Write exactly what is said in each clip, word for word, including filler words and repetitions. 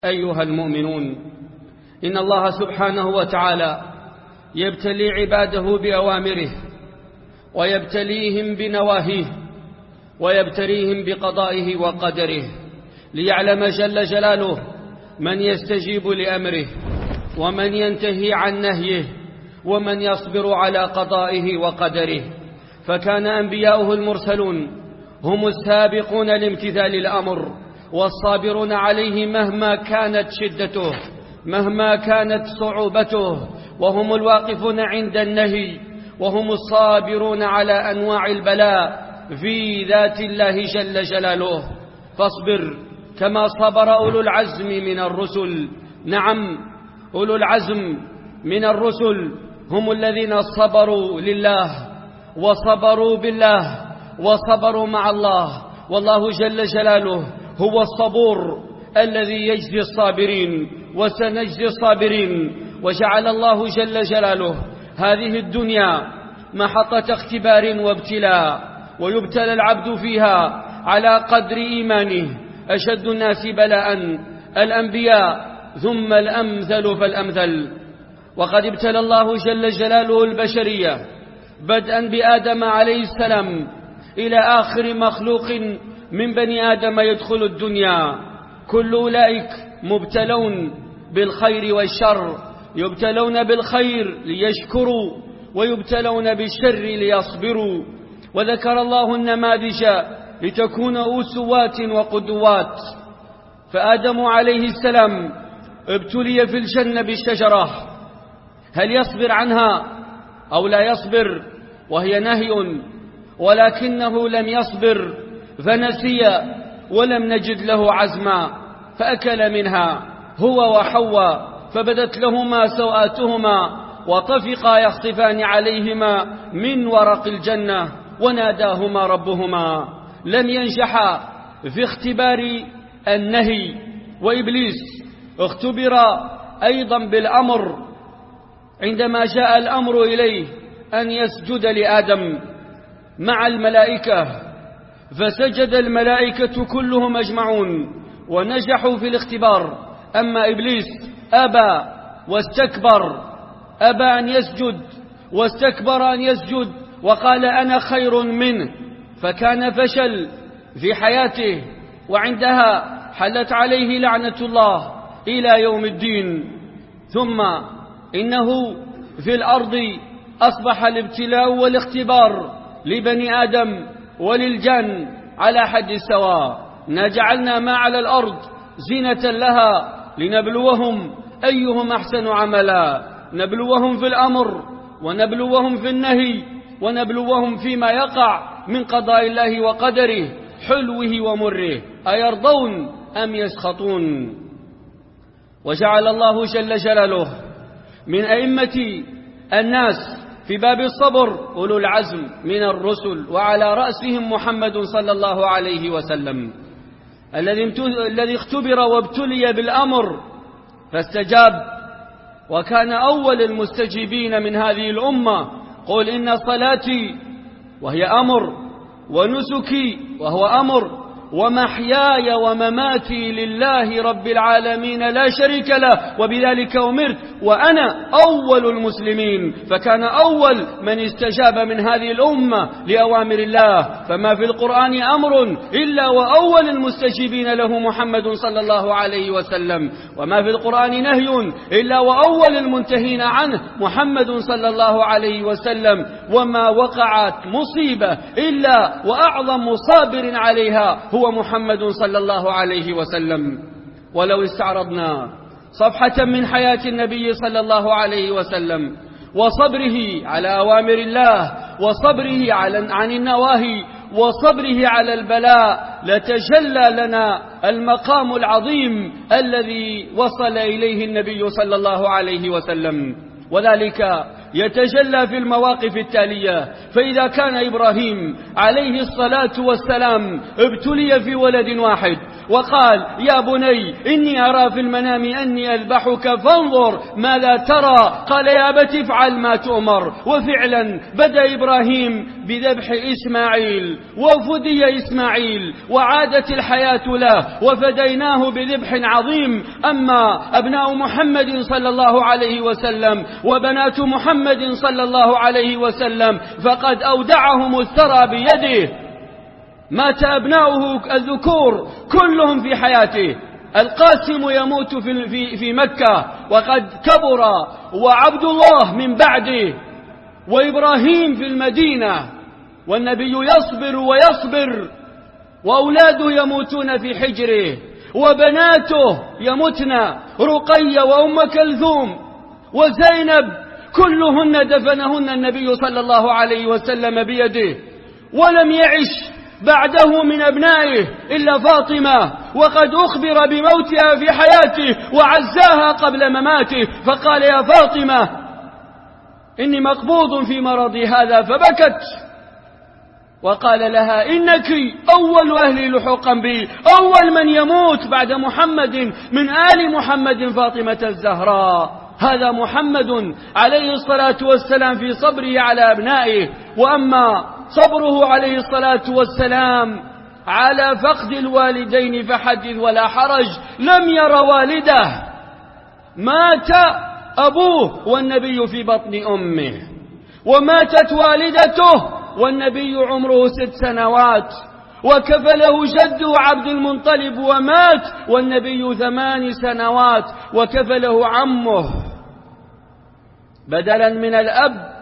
أيها المؤمنون، إن الله سبحانه وتعالى يبتلي عباده بأوامره ويبتليهم بنواهيه ويبتليهم بقضائه وقدره ليعلم جل جلاله من يستجيب لأمره ومن ينتهي عن نهيه ومن يصبر على قضائه وقدره. فكان أنبياؤه المرسلون هم السابقون لامتثال الأمر والصابرون عليه مهما كانت شدته مهما كانت صعوبته، وهم الواقفون عند النهي، وهم الصابرون على أنواع البلاء في ذات الله جل جلاله. فاصبر كما صبر أولو العزم من الرسل. نعم، أولو العزم من الرسل هم الذين صبروا لله وصبروا بالله وصبروا مع الله، والله جل جلاله هو الصبور الذي يجزي الصابرين وسنجزي الصابرين. وجعل الله جل جلاله هذه الدنيا محطة اختبار وابتلاء، ويبتلى العبد فيها على قدر إيمانه. أشد الناس بلاء الأنبياء ثم الأمثل فالأمثل. وقد ابتلى الله جل جلاله البشرية بدءا بآدم عليه السلام إلى آخر مخلوق من بني آدم يدخل الدنيا. كل أولئك مبتلون بالخير والشر، يبتلون بالخير ليشكروا ويبتلون بالشر ليصبروا. وذكر الله النماذج لتكون أسوات وقدوات. فآدم عليه السلام ابتلي في الجنة بالشجرة، هل يصبر عنها أو لا يصبر وهي نهي؟ ولكنه لم يصبر فنسي ولم نجد له عزما فأكل منها هو وحواء، فبدت لهما سوآتهما وطفقا يخصفان عليهما من ورق الجنة وناداهما ربهما. لم ينجحا في اختبار النهي، وإبليس اختبر أيضا بالأمر عندما جاء الأمر إليه أن يسجد لآدم مع الملائكة، فسجد الملائكة كلهم أجمعون ونجحوا في الاختبار. أما إبليس أبى واستكبر، أبى أن يسجد واستكبر أن يسجد وقال أنا خير منه، فكان فشل في حياته، وعندها حلت عليه لعنة الله إلى يوم الدين. ثم إنه في الأرض أصبح الابتلاء والاختبار لبني آدم وللجن على حد السواء. نجعلنا ما على الأرض زينة لها لنبلوهم أيهم أحسن عملا، نبلوهم في الأمر ونبلوهم في النهي ونبلوهم فيما يقع من قضاء الله وقدره حلوه ومره، أيرضون أم يسخطون. وجعل الله جل جلاله من أئمة الناس في باب الصبر أولو العزم من الرسل، وعلى رأسهم محمد صلى الله عليه وسلم الذي اختبر وابتلي بالأمر فاستجاب، وكان أول المستجيبين من هذه الأمة. قل إن صلاتي وهي أمر، ونسكي وهو أمر، ومحياي ومماتي لله رب العالمين لا شريك له وبذلك أمرت وأنا أول المسلمين. فكان أول من استجاب من هذه الأمة لأوامر الله. فما في القرآن أمر إلا وأول المستجيبين له محمد صلى الله عليه وسلم، وما في القرآن نهي إلا وأول المنتهين عنه محمد صلى الله عليه وسلم، وما وقعت مصيبة إلا وأعظم صابر عليها هو محمد صلى الله عليه وسلم. ولو استعرضنا صفحة من حياة النبي صلى الله عليه وسلم وصبره على أوامر الله وصبره عن النواهي وصبره على البلاء لتجلى لنا المقام العظيم الذي وصل إليه النبي صلى الله عليه وسلم، وذلك يتجلى في المواقف التالية. فإذا كان إبراهيم عليه الصلاة والسلام ابتلي في ولد واحد وقال يا بني إني أرى في المنام أني أذبحك فانظر ماذا ترى. قال يا أبت افعل ما تؤمر. وفعلا بدأ إبراهيم بذبح إسماعيل وفدي إسماعيل وعادت الحياة له وفديناه بذبح عظيم. أما أبناء محمد صلى الله عليه وسلم وبنات محمد صلى الله عليه وسلم فقد أودعهم الثرى بيده. مات أبناؤه الذكور كلهم في حياته. القاسم يموت في, في, في مكة وقد كبر وعبد الله من بعده وإبراهيم في المدينة والنبي يصبر ويصبر وأولاده يموتون في حجره وبناته يموتن رقية وأم كلثوم وزينب كلهن دفنهن النبي صلى الله عليه وسلم بيده. ولم يعش بعده من أبنائه إلا فاطمة وقد أخبر بموتها في حياته وعزاها قبل مماته فقال يا فاطمة إني مقبوض في مرضي هذا فبكت وقال لها إنك أول أهلي لحوقا بي أول من يموت بعد محمد من آل محمد فاطمة الزهراء. هذا محمد عليه الصلاة والسلام في صبره على أبنائه. وأما صبره عليه الصلاة والسلام على فقد الوالدين فحدث ولا حرج. لم ير والده مات أبوه والنبي في بطن أمه وماتت والدته والنبي عمره ست سنوات وكفله جده عبد المنطلب ومات والنبي ثمان سنوات وكفله عمه بدلا من الأب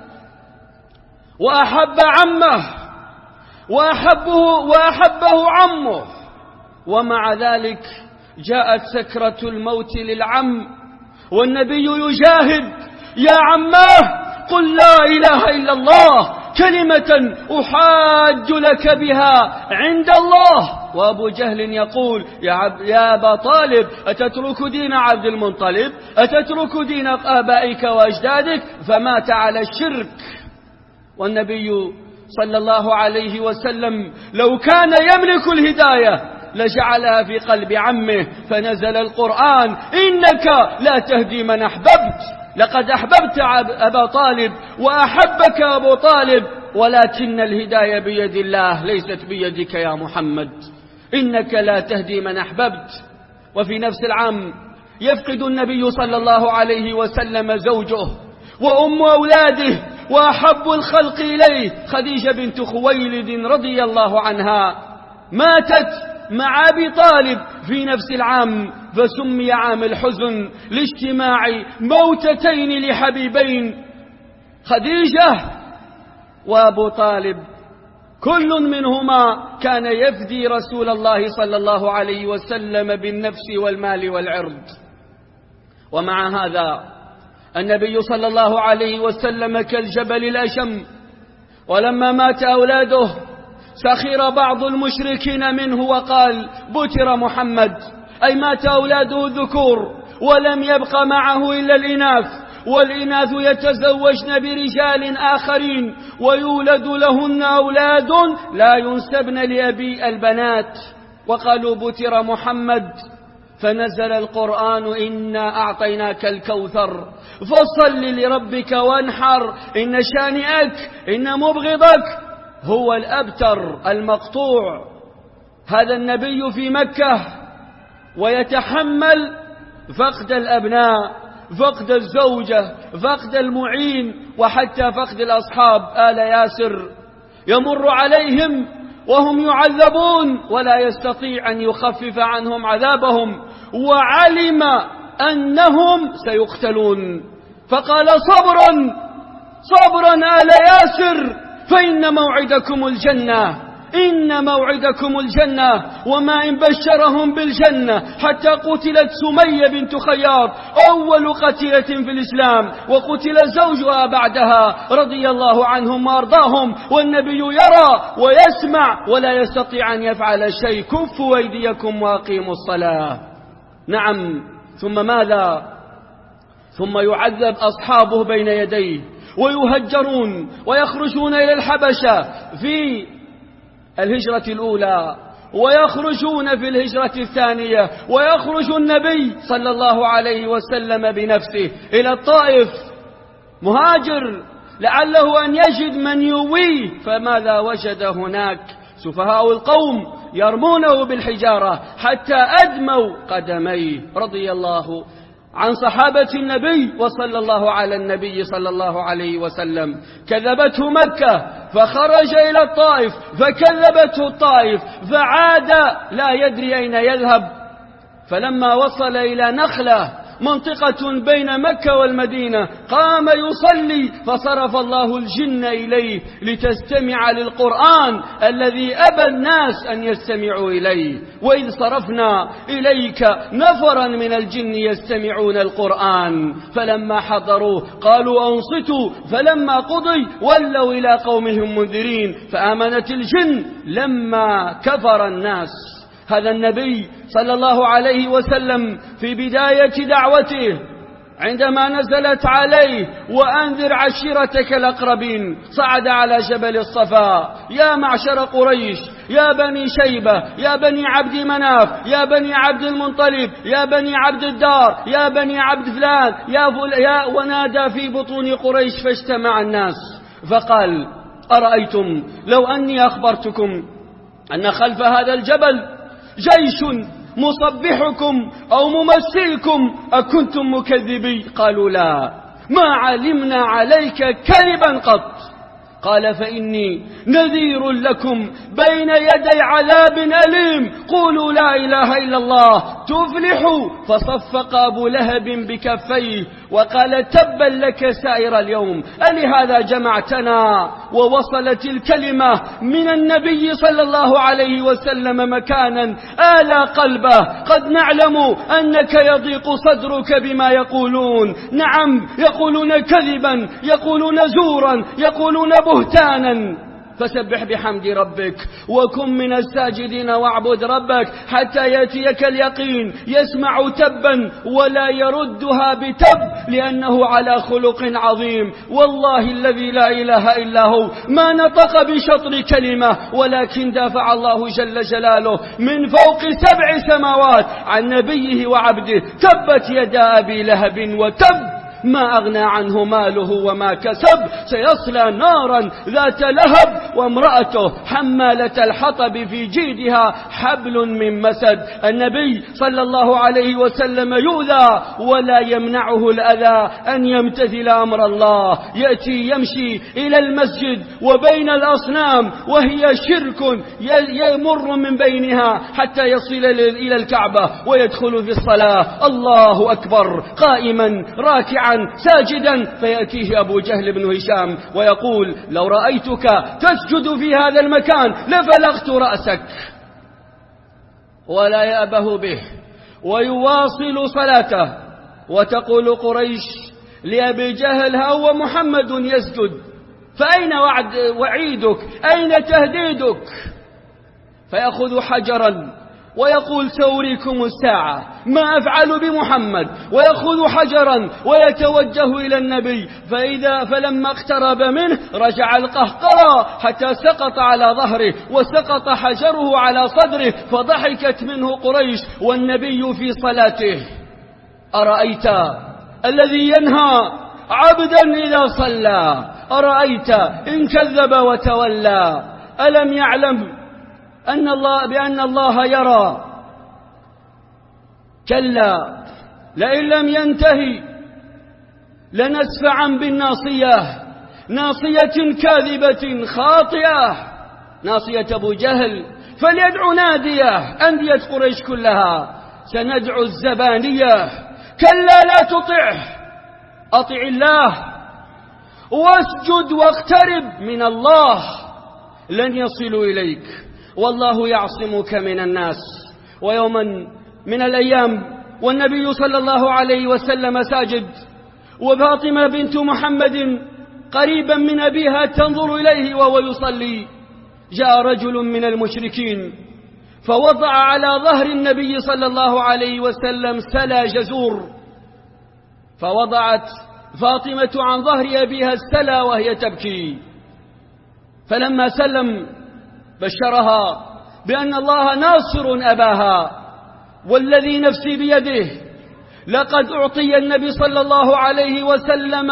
وأحب عمه وأحبه, وأحبه عمه. ومع ذلك جاءت سكرة الموت للعم والنبي يجاهد يا عماه قل لا إله إلا الله كلمة أحاج لك بها عند الله. وأبو جهل يقول يا, عب يا أبا طالب أتترك دين عبد المنطلب أتترك دين آبائك وأجدادك فمات على الشرك. والنبي صلى الله عليه وسلم لو كان يملك الهداية لجعلها في قلب عمه فنزل القرآن إنك لا تهدي من أحببت لقد أحببت أبا طالب وأحبك أبو طالب ولكن الهداية بيد الله ليست بيدك يا محمد إنك لا تهدي من أحببت. وفي نفس العام يفقد النبي صلى الله عليه وسلم زوجه وأم أولاده وأحب الخلق إليه خديجة بنت خويلد رضي الله عنها ماتت مع أبي طالب في نفس العام فسمي عام الحزن لاجتماع موتتين لحبيبين خديجة وأبو طالب كل منهما كان يفدي رسول الله صلى الله عليه وسلم بالنفس والمال والعرض. ومع هذا النبي صلى الله عليه وسلم كالجبل الأشم ولما مات أولاده سخر بعض المشركين منه وقال بتر محمد أي مات أولاده الذكور ولم يبق معه إلا الإناث والإناث يتزوجن برجال آخرين ويولد لهن أولاد لا ينسبن لأبي البنات وقالوا بتر محمد فنزل القرآن إنا أعطيناك الكوثر فصل لربك وانحر إن شانئك إن مبغضك هو الأبتر المقطوع. هذا النبي في مكة ويتحمل فقد الأبناء فقد الزوجة فقد المعين وحتى فقد الأصحاب آل ياسر يمر عليهم وهم يعذبون ولا يستطيع أن يخفف عنهم عذابهم وعلم أنهم سيقتلون فقال صبرا صبرا آل ياسر فإن موعدكم الجنة إن موعدكم الجنة. وما إن بشرهم بالجنة حتى قتلت سمية بنت خياط أول قتيلة في الإسلام وقتل زوجها بعدها رضي الله عنهم وأرضاهم والنبي يرى ويسمع ولا يستطيع أن يفعل شيء. كفوا أيديكم وأقيموا الصلاة. نعم ثم ماذا؟ ثم يعذب أصحابه بين يديه ويهجرون ويخرجون إلى الحبشة في الهجرة الأولى ويخرجون في الهجرة الثانية، ويخرج النبي صلى الله عليه وسلم بنفسه إلى الطائف مهاجر لعله أن يجد من يويه، فماذا وجد هناك؟ سفهاء القوم يرمونه بالحجارة حتى أدموا قدميه. رضي الله عن صحابة النبي وصلى الله على النبي صلى الله عليه وسلم. كذبته مكة فخرج إلى الطائف، فكذبته الطائف فعاد لا يدري أين يذهب، فلما وصل إلى نخلة منطقة بين مكة والمدينة قام يصلي، فصرف الله الجن إليه لتستمع للقرآن الذي أبى الناس أن يستمعوا إليه. وإذ صرفنا إليك نفرا من الجن يستمعون القرآن فلما حضروا قالوا أنصتوا، فلما قضي ولوا إلى قومهم منذرين، فآمنت الجن لما كفر الناس. هذا النبي صلى الله عليه وسلم في بداية دعوته عندما نزلت عليه وأنذر عشيرتك الأقربين صعد على جبل الصفا: يا معشر قريش، يا بني شيبة، يا بني عبد مناف، يا بني عبد المنطلب، يا بني عبد الدار، يا بني عبد فلان، يا, فل... يا ونادى في بطون قريش فاجتمع الناس فقال: أرأيتم لو أني أخبرتكم أن خلف هذا الجبل جيش مصبحكم أو ممثلكم أكنتم مكذبين؟ قالوا: لا، ما علمنا عليك كذبا قط. قال: فإني نذير لكم بين يدي عذاب أليم، قولوا لا إله إلا الله تفلحوا. فصفق أبو لهب بكفيه وقال: تبا لك سائر اليوم، ألهذا جمعتنا؟ ووصلت الكلمة من النبي صلى الله عليه وسلم مكانا آلى قلبه: قد نعلم أنك يضيق صدرك بما يقولون، نعم يقولون كذبا، يقولون زورا، يقولون بهتانا، فسبح بحمد ربك وكن من الساجدين واعبد ربك حتى يأتيك اليقين. يسمع تبا ولا يردها بتب لأنه على خلق عظيم. والله الذي لا إله إلا هو ما نطق بشطر كلمة، ولكن دافع الله جل جلاله من فوق سبع سماوات عن نبيه وعبده: تبت يدا أبي لهب وتب، ما أغنى عنه ماله وما كسب، سيصلى نارا ذات لهب، وامرأته حمالة الحطب في جيدها حبل من مسد. النبي صلى الله عليه وسلم يؤذى ولا يمنعه الأذى أن يمتثل أمر الله. يأتي يمشي إلى المسجد وبين الأصنام وهي شرك يمر من بينها حتى يصل إلى الكعبة ويدخل في الصلاة الله أكبر قائما راكعا ساجدا، فيأتيه أبو جهل بن هشام ويقول: لو رأيتك تسجد في هذا المكان لفلغت رأسك. ولا يأبه به ويواصل صلاته. وتقول قريش لأبي جهل: هو محمد يسجد، فأين وعد وعيدك؟ أين تهديدك؟ فيأخذ حجرا ويقول: سأريكم الساعة ما أفعل بمحمد، ويأخذ حجرا ويتوجه إلى النبي، فإذا فلما اقترب منه رجع القهقرى حتى سقط على ظهره وسقط حجره على صدره، فضحكت منه قريش والنبي في صلاته. أرأيت الذي ينهى عبدا إذا صلى، أرأيت إن كذب وتولى، ألم يعلم أن الله بأن الله يرى؟ كلا لئن لم ينتهي لنسفعا بالناصية، ناصية كاذبة خاطئة، ناصية أبو جهل. فليدعو نادية، أندية قريش كلها، سندعو الزبانية. كلا لا تطعه، أطع الله واسجد واقترب من الله، لن يصلوا إليك، والله يعصمك من الناس. ويوما من الأيام والنبي صلى الله عليه وسلم ساجد، وفاطمة بنت محمد قريبا من أبيها تنظر إليه وهو يصلي، جاء رجل من المشركين فوضع على ظهر النبي صلى الله عليه وسلم سلا جزور، فوضعت فاطمة عن ظهر أبيها السلا وهي تبكي، فلما سلم بشرها بأن الله ناصر أباها، والذي نفسي بيده لقد أعطي النبي صلى الله عليه وسلم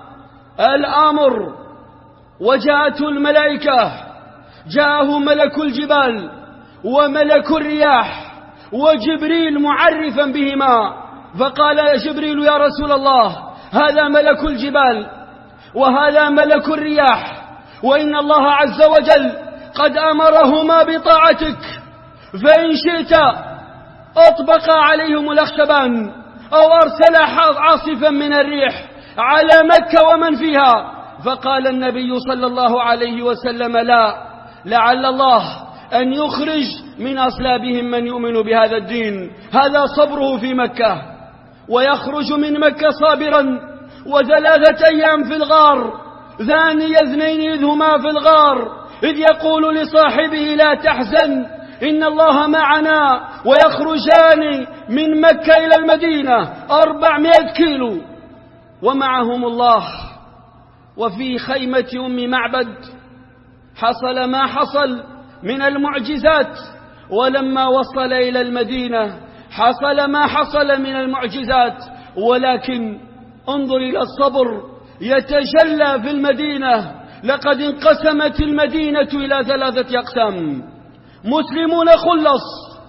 الأمر وجاءته الملائكة، جاءه ملك الجبال وملك الرياح وجبريل معرفا بهما، فقال يا جبريل يا رسول الله هذا ملك الجبال وهذا ملك الرياح، وإن الله عز وجل قد أمرهما بطاعتك، فإن شئت أطبق عليهم الأخشبان أو أرسل عاصفا من الريح على مكة ومن فيها. فقال النبي صلى الله عليه وسلم لا، لعل الله أن يخرج من أصلابهم من يؤمن بهذا الدين، هذا صبره في مكة، ويخرج من مكة صابرا وثلاثة أيام في الغار، ثاني اثنين إذ هما في الغار إذ يقول لصاحبه لا تحزن إن الله معنا، ويخرجان من مكة إلى المدينة أربعمائة كيلو ومعهم الله. وفي خيمة أم معبد حصل ما حصل من المعجزات، ولما وصل إلى المدينة حصل ما حصل من المعجزات، ولكن انظر إلى الصبر يتجلى في المدينة. لقد انقسمت المدينة إلى ثلاثة أقسام: مسلمون خلص،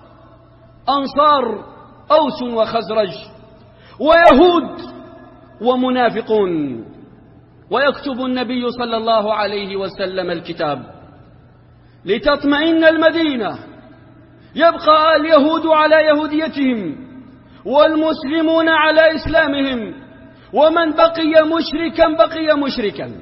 أنصار أوس وخزرج، ويهود ومنافقون. ويكتب النبي صلى الله عليه وسلم الكتاب لتطمئن المدينة، يبقى اليهود على يهوديتهم والمسلمون على إسلامهم، ومن بقي مشركا بقي مشركا،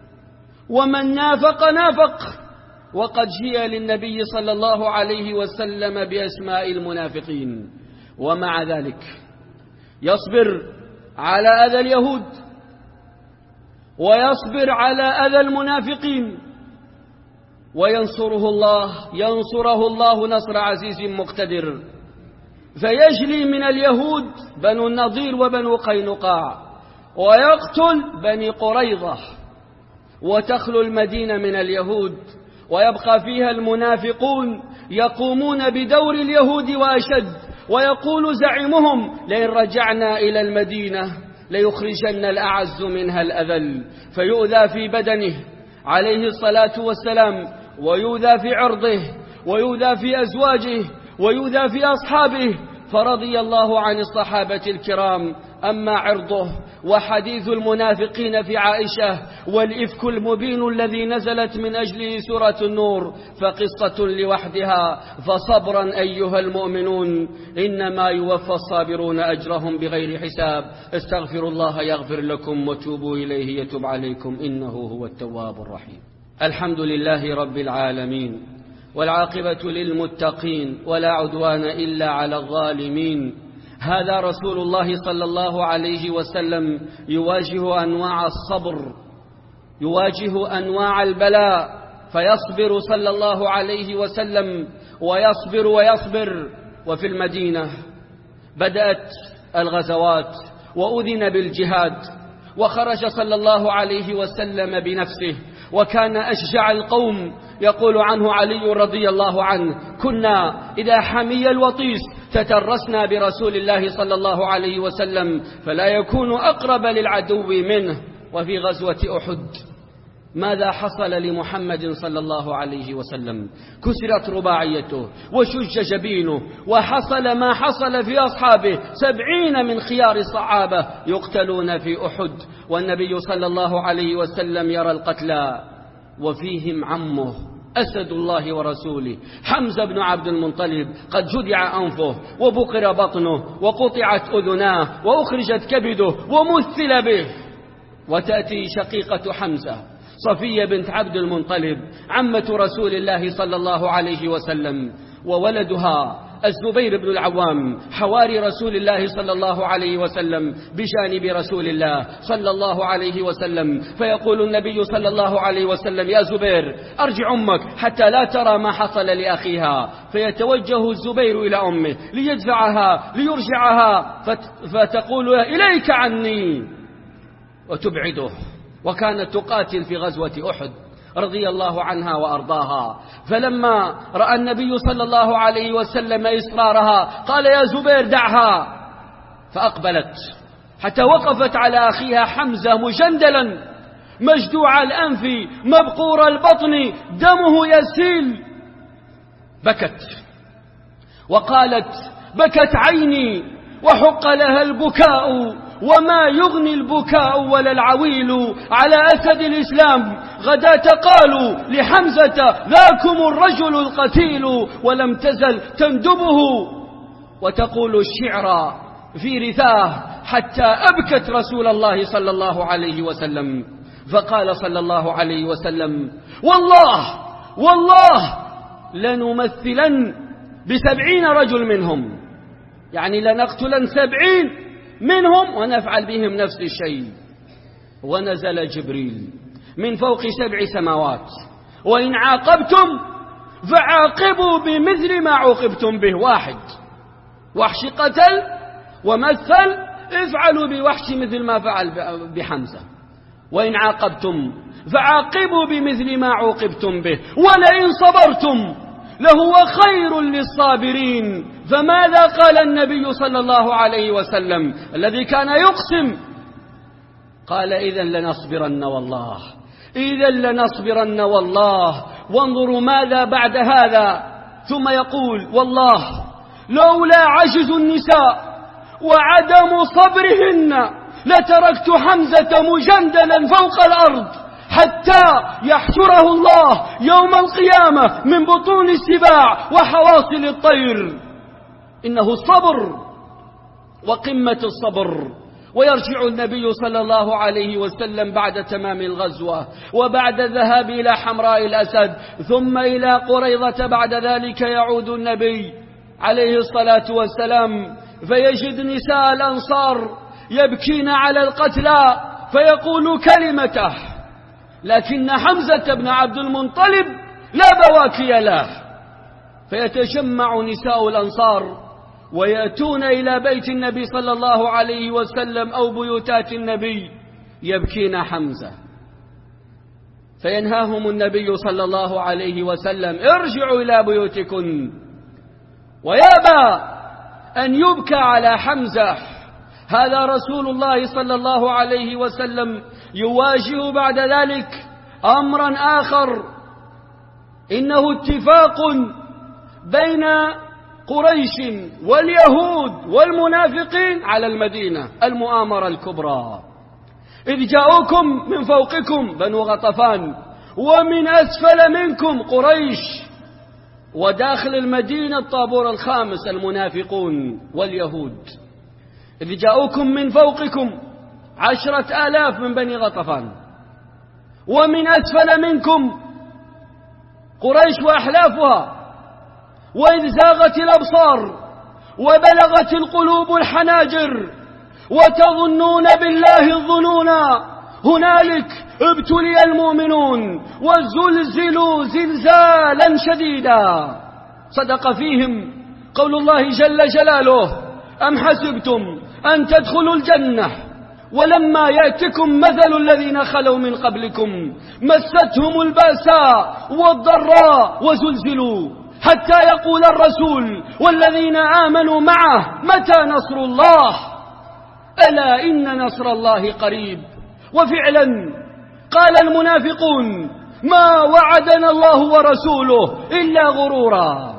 ومن نافق نافق. وقد جيء للنبي صلى الله عليه وسلم بأسماء المنافقين، ومع ذلك يصبر على أذى اليهود ويصبر على أذى المنافقين، وينصره الله ينصره الله نصر عزيز مقتدر، فيجلي من اليهود بنو النضير وبنو قينقاع، ويقتل بني قريظة، وتخلو المدينة من اليهود، ويبقى فيها المنافقون يقومون بدور اليهود وأشد. ويقول زعيمهم لئن رجعنا إلى المدينة ليخرجن الأعز منها الأذل، فيؤذى في بدنه عليه الصلاة والسلام، ويؤذى في عرضه، ويؤذى في أزواجه، ويؤذى في أصحابه. فرضي الله عن الصحابة الكرام. أما عرضه وحديث المنافقين في عائشة والإفك المبين الذي نزلت من أجله سورة النور فقصة لوحدها، فصبرا أيها المؤمنون، إنما يوفى الصابرون أجرهم بغير حساب. استغفروا الله يغفر لكم وتوبوا إليه يتوب عليكم إنه هو التواب الرحيم. الحمد لله رب العالمين، والعاقبة للمتقين، ولا عدوان إلا على الظالمين. هذا رسول الله صلى الله عليه وسلم يواجه أنواع الصبر، يواجه أنواع البلاء، فيصبر صلى الله عليه وسلم ويصبر ويصبر. وفي المدينة بدأت الغزوات وأذن بالجهاد، وخرج صلى الله عليه وسلم بنفسه، وكان أشجع القوم. يقول عنه علي رضي الله عنه: كنا إذا حمي الوطيس تترسنا برسول الله صلى الله عليه وسلم، فلا يكون أقرب للعدو منه. وفي غزوة أحد ماذا حصل لمحمد صلى الله عليه وسلم؟ كسرت رباعيته وشج جبينه، وحصل ما حصل في أصحابه. سبعين من خيار الصحابة يقتلون في أحد، والنبي صلى الله عليه وسلم يرى القتلى، وفيهم عمه أسد الله ورسوله حمزة بن عبد المطلب، قد جدع أنفه وبقر بطنه وقطعت أذناه وأخرجت كبده ومثل به. وتأتي شقيقة حمزة صفية بنت عبد المطلب عمة رسول الله صلى الله عليه وسلم، وولدها الزبير بن العوام حواري رسول الله صلى الله عليه وسلم بجانب رسول الله صلى الله عليه وسلم. فيقول النبي صلى الله عليه وسلم: يا زبير أرجع أمك حتى لا ترى ما حصل لأخيها. فيتوجه الزبير إلى أمه ليدفعها ليرجعها، فتقول: إليك عني، وتبعده. وكانت تقاتل في غزوة أحد، رضي الله عنها وأرضاها. فلما رأى النبي صلى الله عليه وسلم إصرارها قال: يا زبير دعها. فأقبلت حتى وقفت على أخيها حمزة مجندلا مجدوع الأنف مبقور البطن دمه يسيل. بكت وقالت: بكت عيني وحق لها البكاء، وما يغني البكاء ولا العويل على أسد الإسلام. غداة قالوا لحمزة: ذاكم الرجل القتيل. ولم تزل تندبه وتقول الشعر في رثاه حتى أبكت رسول الله صلى الله عليه وسلم. فقال صلى الله عليه وسلم: والله والله لنمثلن بسبعين رجل منهم، يعني لنقتلن سبعين منهم ونفعل بهم نفس الشيء. ونزل جبريل من فوق سبع سماوات: وإن عاقبتم فعاقبوا بمثل ما عوقبتم به. واحد وحش قتل ومثل، افعلوا بوحش مثل ما فعل بحمزة. وإن عاقبتم فعاقبوا بمثل ما عوقبتم به، ولئن صبرتم لهو خير للصابرين. فماذا قال النبي صلى الله عليه وسلم الذي كان يقسم؟ قال: إذن لنصبرن والله، إذن لنصبرن والله. وانظروا ماذا بعد هذا، ثم يقول: والله لولا عجز النساء وعدم صبرهن لتركت حمزة مجندلا فوق الأرض حتى يحشره الله يوم القيامة من بطون السباع وحواصل الطير. إنه الصبر وقمة الصبر. ويرجع النبي صلى الله عليه وسلم بعد تمام الغزوة وبعد الذهاب إلى حمراء الأسد ثم إلى قريظة. بعد ذلك يعود النبي عليه الصلاة والسلام فيجد نساء الأنصار يبكين على القتلى، فيقول كلمته، لكن حمزة بن عبد المطلب لا بواكي له. فيتجمع نساء الأنصار ويأتون إلى بيت النبي صلى الله عليه وسلم أو بيوتات النبي يبكين حمزة. فينهاهم النبي صلى الله عليه وسلم: ارجعوا إلى بيوتكن. ويابى أن يبكى على حمزة. هذا رسول الله صلى الله عليه وسلم يواجه بعد ذلك أمرا آخر، إنه اتفاق بين قريش واليهود والمنافقين على المدينة، المؤامرة الكبرى. إذ جاءوكم من فوقكم بنو غطفان ومن أسفل منكم قريش، وداخل المدينة الطابور الخامس المنافقون واليهود. إذ جاءوكم من فوقكم عشرة آلاف من بني غطفان ومن أسفل منكم قريش وأحلافها. وإذ زاغت الأبصار وبلغت القلوب الحناجر وتظنون بالله الظنونا هنالك ابتلي المؤمنون وزلزلوا زلزالا شديدا. صدق فيهم قول الله جل جلاله: أم حسبتم أن تدخلوا الجنة ولما يأتكم مثل الذين خلوا من قبلكم مستهم البأساء والضراء وزلزلوا حتى يقول الرسول والذين آمنوا معه متى نصر الله؟ ألا إن نصر الله قريب. وفعلا قال المنافقون: ما وعدنا الله ورسوله إلا غرورا.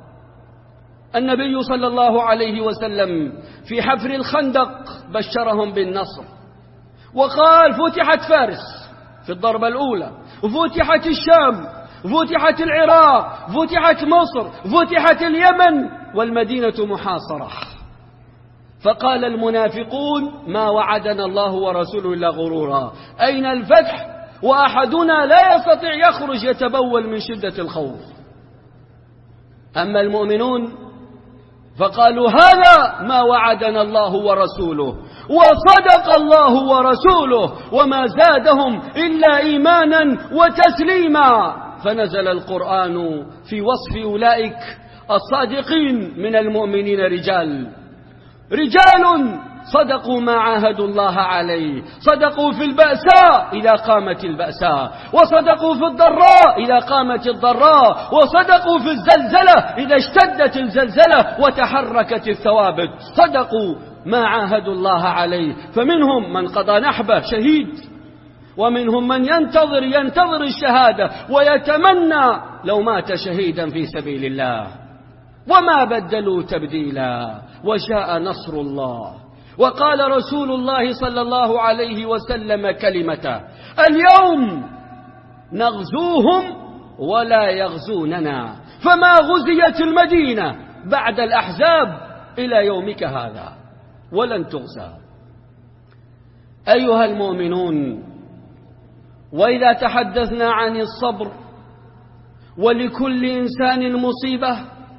النبي صلى الله عليه وسلم في حفر الخندق بشرهم بالنصر وقال: فتحت فارس في الضربة الأولى، فتحت الشام، فتحت العراق، فتحت مصر، فتحت اليمن، والمدينة محاصرة. فقال المنافقون: ما وعدنا الله ورسوله إلا غرورا. أين الفتح وأحدنا لا يستطيع يخرج يتبول من شدة الخوف؟ أما المؤمنون فقالوا: هذا ما وعدنا الله ورسوله وصدق الله ورسوله وما زادهم إلا إيمانا وتسليما. فنزل القرآن في وصف أولئك الصادقين من المؤمنين: رجال رجال صدقوا ما عاهدوا الله عليه، صدقوا في البأساء إذا قامت البأساء، وصدقوا في الضراء إذا قامت الضراء، وصدقوا في الزلزلة إذا اشتدت الزلزلة وتحركت الثوابت. صدقوا ما عاهدوا الله عليه. فمنهم من قضى نحبه شهيد، ومنهم من ينتظر ينتظر الشهادة ويتمنى لو مات شهيدا في سبيل الله. وما بدلوا تبديلا، وجاء نصر الله. وقال رسول الله صلى الله عليه وسلم كلمته: اليوم نغزوهم ولا يغزوننا. فما غزيت المدينة بعد الأحزاب إلى يومك هذا، ولن تغزى. أيها المؤمنون، وإذا تحدثنا عن الصبر ولكل إنسان مصيبة،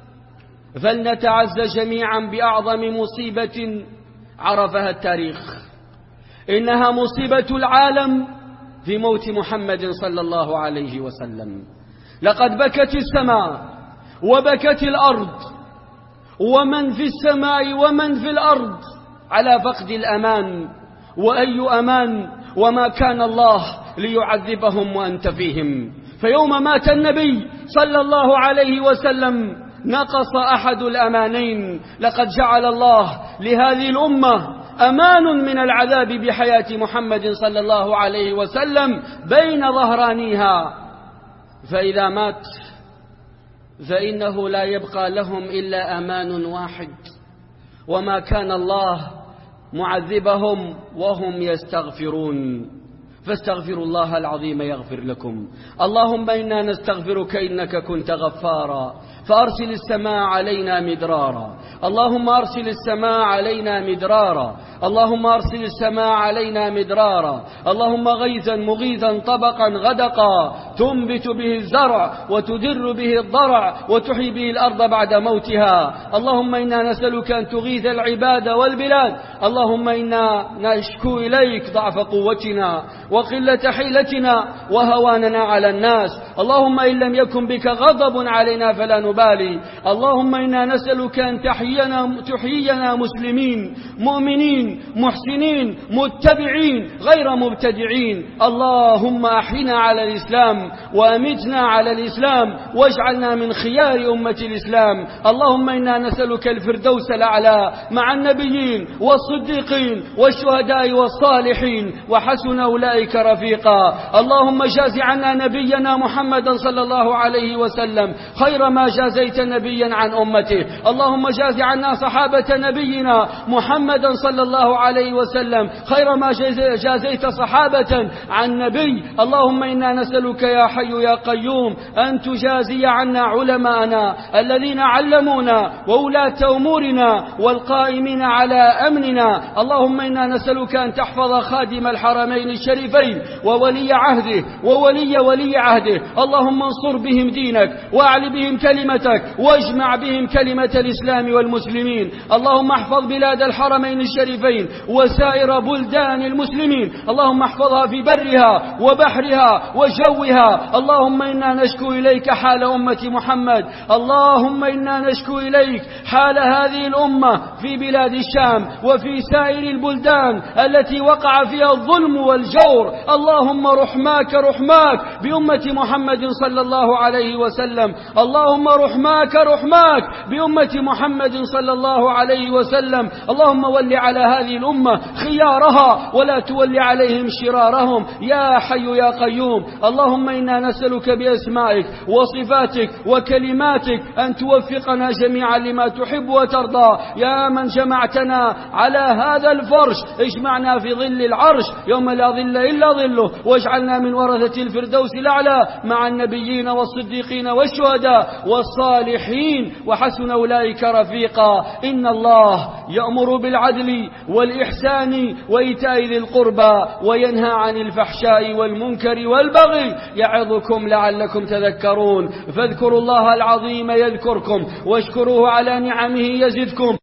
فلنتعز جميعا بأعظم مصيبة عرفها التاريخ. إنها مصيبة العالم في موت محمد صلى الله عليه وسلم. لقد بكت السماء وبكت الأرض ومن في السماء ومن في الأرض على فقد الأمان. وأي أمان وما كان الله ليعذبهم وأنت فيهم. فيوم مات النبي صلى الله عليه وسلم نقص أحد الأمانين. لقد جعل الله لهذه الأمة أمان من العذاب بحياة محمد صلى الله عليه وسلم بين ظهرانيها. فإذا مات فإنه لا يبقى لهم إلا أمان واحد، وما كان الله معذبهم وهم يستغفرون. فاستغفروا الله العظيم يغفر لكم. اللهم إنا نستغفرك إنك كنت غفارا، فأرسل السماء علينا مدرارا. اللهم أرسل السماء علينا مدرارا. اللهم أرسل السماء علينا مدرارا. اللهم غيثا مغيثا طبقا غدقا تنبت به الزرع وتدر به الضرع وتحيي به الأرض بعد موتها. اللهم إنا نسألك أن تغيث العباد والبلاد. اللهم إنا نشكو إليك ضعف قوتنا وقلة حيلتنا وهواننا على الناس. اللهم إن لم يكن بك غضب علينا فلا نبالي. اللهم إنا نسألك أن تحيينا, تحيينا مسلمين مؤمنين محسنين متبعين غير مبتدعين. اللهم أحينا على الإسلام وأمتنا على الإسلام واجعلنا من خيار أمة الإسلام. اللهم إنا نسألك الفردوس الأعلى مع النبيين والصديقين والشهداء والصالحين وحسن أولئك رفيقا. اللهم جاز عنا نبينا محمدا صلى الله عليه وسلم خير ما جازيت نبيا عن أمته. اللهم جاز عنا صحابة نبينا محمدا صلى الله عليه وسلم خير ما جازيت صحابة عن نبي. اللهم إنا نسألك يا حي يا قيوم أن تجازي عنا علماءنا الذين علمونا وولاة أمورنا والقائمين على أمننا. اللهم إنا نسألك أن تحفظ خادم الحرمين الشريفين وولي عهده وولي ولي عهده. اللهم انصر بهم دينك واعل بهم كلمتك واجمع بهم كلمة الإسلام والمسلمين. اللهم احفظ بلاد الحرمين الشريفين وسائر بلدان المسلمين. اللهم احفظها في برها وبحرها وجوها. اللهم إنا نشكو إليك حال أمة محمد. اللهم إنا نشكو إليك حال هذه الأمة في بلاد الشام وفي سائر البلدان التي وقع فيها الظلم والجور. اللهم رحماك رحماك بأمة محمد صلى الله عليه وسلم. اللهم رحماك رحماك بأمة محمد صلى الله عليه وسلم. اللهم ول على هذه الأمة خيارها ولا تول عليهم شرارهم يا حي يا قيوم. اللهم إنا نسألك بأسمائك وصفاتك وكلماتك أن توفقنا جميعا لما تحب وترضى. يا من جمعتنا على هذا الفرش اجمعنا في ظل العرش يوم لا ظل إلا ظله، واجعلنا من ورثة الفردوس الأعلى مع النبيين والصديقين والشهداء والصالحين وحسن أولئك رفيقا. إن الله يأمر بالعدل والإحسان وإيتاء ذي القربى وينهى عن الفحشاء والمنكر والبغي يعظكم لعلكم تذكرون. فاذكروا الله العظيم يذكركم واشكروه على نعمه يزدكم